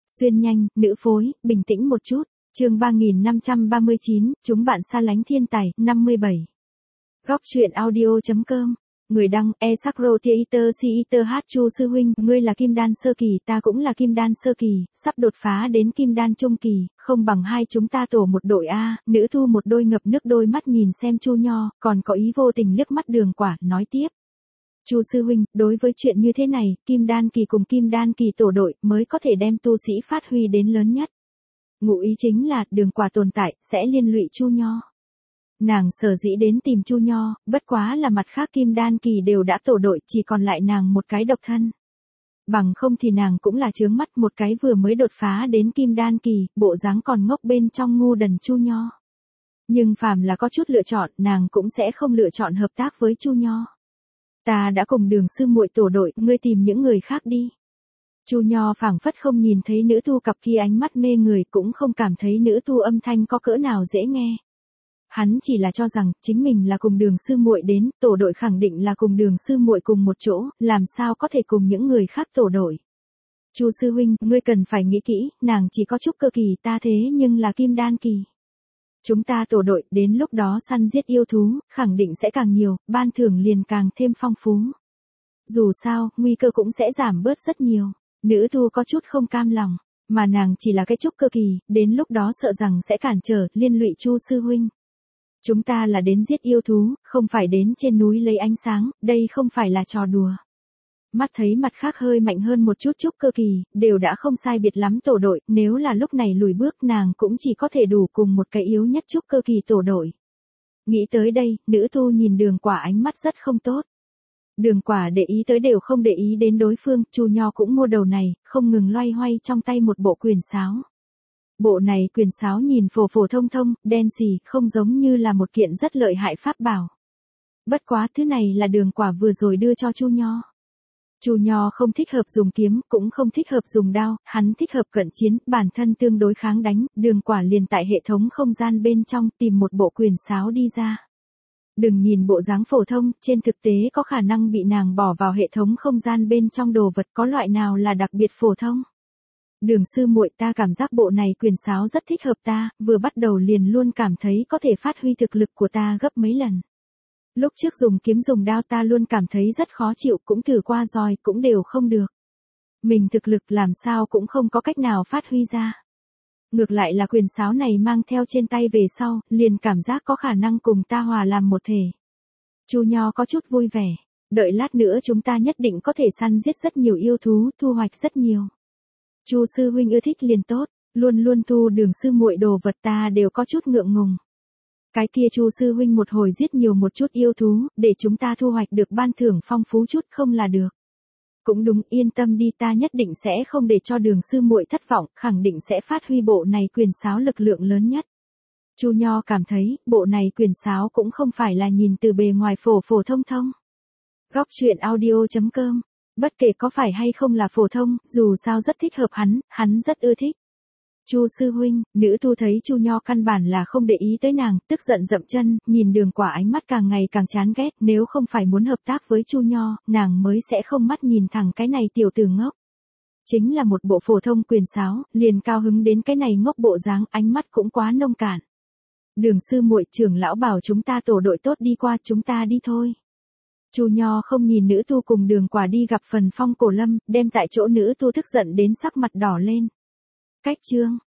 Xuyên nhanh, nữ phối, bình tĩnh một chút. Chương 3539, chúng bạn xa lánh thiên tài, 57. Góc truyện audio.com. Người đăng, Esakro Theater Theater H Chu sư huynh, ngươi là kim đan sơ kỳ, ta cũng là kim đan sơ kỳ, sắp đột phá đến kim đan trung kỳ, không bằng hai chúng ta tổ một đội a. Nữ thu một đôi ngập nước đôi mắt nhìn xem Chu Nho, còn có ý vô tình liếc mắt Đường Quả, nói tiếp. Chu sư huynh, đối với chuyện như thế này, kim đan kỳ cùng kim đan kỳ tổ đội mới có thể đem tu sĩ phát huy đến lớn nhất. Ngụ ý chính là, Đường Quả tồn tại, sẽ liên lụy Chu Nho. Nàng sở dĩ đến tìm Chu Nho, bất quá là mặt khác kim đan kỳ đều đã tổ đội, chỉ còn lại nàng một cái độc thân. Bằng không thì nàng cũng là chướng mắt một cái vừa mới đột phá đến kim đan kỳ, bộ dáng còn ngốc bên trong ngu đần Chu Nho. Nhưng phàm là có chút lựa chọn, nàng cũng sẽ không lựa chọn hợp tác với Chu Nho. Ta đã cùng Đường sư muội tổ đội, ngươi tìm những người khác đi. Chu Nho phảng phất không nhìn thấy nữ tu cặp kia ánh mắt mê người, cũng không cảm thấy nữ tu âm thanh có cỡ nào dễ nghe. Hắn chỉ là cho rằng, chính mình là cùng Đường sư muội đến, tổ đội khẳng định là cùng Đường sư muội cùng một chỗ, làm sao có thể cùng những người khác tổ đội. Chu sư huynh, ngươi cần phải nghĩ kỹ, nàng chỉ có trúc cơ kỳ, ta thế nhưng là kim đan kỳ. Chúng ta tổ đội, đến lúc đó săn giết yêu thú, khẳng định sẽ càng nhiều, ban thưởng liền càng thêm phong phú. Dù sao, nguy cơ cũng sẽ giảm bớt rất nhiều. Nữ tu có chút không cam lòng, mà nàng chỉ là cái trúc cơ kỳ, đến lúc đó sợ rằng sẽ cản trở, liên lụy Chu sư huynh. Chúng ta là đến giết yêu thú, không phải đến trên núi lấy ánh sáng, đây không phải là trò đùa. Mắt thấy mặt khác hơi mạnh hơn một chút trúc cơ kỳ, đều đã không sai biệt lắm tổ đội, nếu là lúc này lùi bước nàng cũng chỉ có thể đủ cùng một cái yếu nhất trúc cơ kỳ tổ đội. Nghĩ tới đây, nữ tu nhìn Đường Quả ánh mắt rất không tốt. Đường Quả để ý tới đều không để ý đến đối phương, Chu Nho cũng mua đầu này, không ngừng loay hoay trong tay một bộ quyền sáo. Bộ này quyền sáo nhìn phổ phổ thông thông, đen xì, không giống như là một kiện rất lợi hại pháp bảo. Bất quá thứ này là Đường Quả vừa rồi đưa cho Chu Nho. Chu Nho không thích hợp dùng kiếm, cũng không thích hợp dùng đao, hắn thích hợp cận chiến, bản thân tương đối kháng đánh, Đường Quả liền tại hệ thống không gian bên trong tìm một bộ quyền sáo đi ra. Đừng nhìn bộ dáng phổ thông, trên thực tế có khả năng bị nàng bỏ vào hệ thống không gian bên trong đồ vật, có loại nào là đặc biệt phổ thông. Đường sư muội, ta cảm giác bộ này quyền sáo rất thích hợp ta, vừa bắt đầu liền luôn cảm thấy có thể phát huy thực lực của ta gấp mấy lần. Lúc trước dùng kiếm dùng đao ta luôn cảm thấy rất khó chịu, cũng thử qua rồi, cũng đều không được. Mình thực lực làm sao cũng không có cách nào phát huy ra. Ngược lại là quyền sáo này mang theo trên tay về sau, liền cảm giác có khả năng cùng ta hòa làm một thể. Chu Nho có chút vui vẻ, đợi lát nữa chúng ta nhất định có thể săn giết rất nhiều yêu thú, thu hoạch rất nhiều. Chu sư huynh ưa thích liền tốt, luôn luôn thu Đường sư muội đồ vật ta đều có chút ngượng ngùng. Cái kia Chu sư huynh một hồi giết nhiều một chút yêu thú, để chúng ta thu hoạch được ban thưởng phong phú chút không là được. Cũng đúng, yên tâm đi, ta nhất định sẽ không để cho Đường sư muội thất vọng, khẳng định sẽ phát huy bộ này quyền sáo lực lượng lớn nhất. Chu Nho cảm thấy, bộ này quyền sáo cũng không phải là nhìn từ bề ngoài phổ phổ thông thông. Góc truyện audio.com. Bất kể có phải hay không là phổ thông, dù sao rất thích hợp hắn rất ưa thích. Chu sư huynh, nữ tu thấy Chu Nho căn bản là không để ý tới nàng, tức giận dậm chân, nhìn Đường Quả ánh mắt càng ngày càng chán ghét, nếu không phải muốn hợp tác với Chu Nho, nàng mới sẽ không mắt nhìn thẳng cái này tiểu tử ngốc. Chính là một bộ phổ thông quyền sáo, liền cao hứng đến cái này ngốc bộ dáng, ánh mắt cũng quá nông cạn. Đường sư muội, trưởng lão bảo chúng ta tổ đội tốt đi qua, chúng ta đi thôi. Chu Nho không nhìn nữ tu cùng Đường Quả đi gặp phần Phong Cổ Lâm, đem tại chỗ nữ tu tức giận đến sắc mặt đỏ lên. Cách chương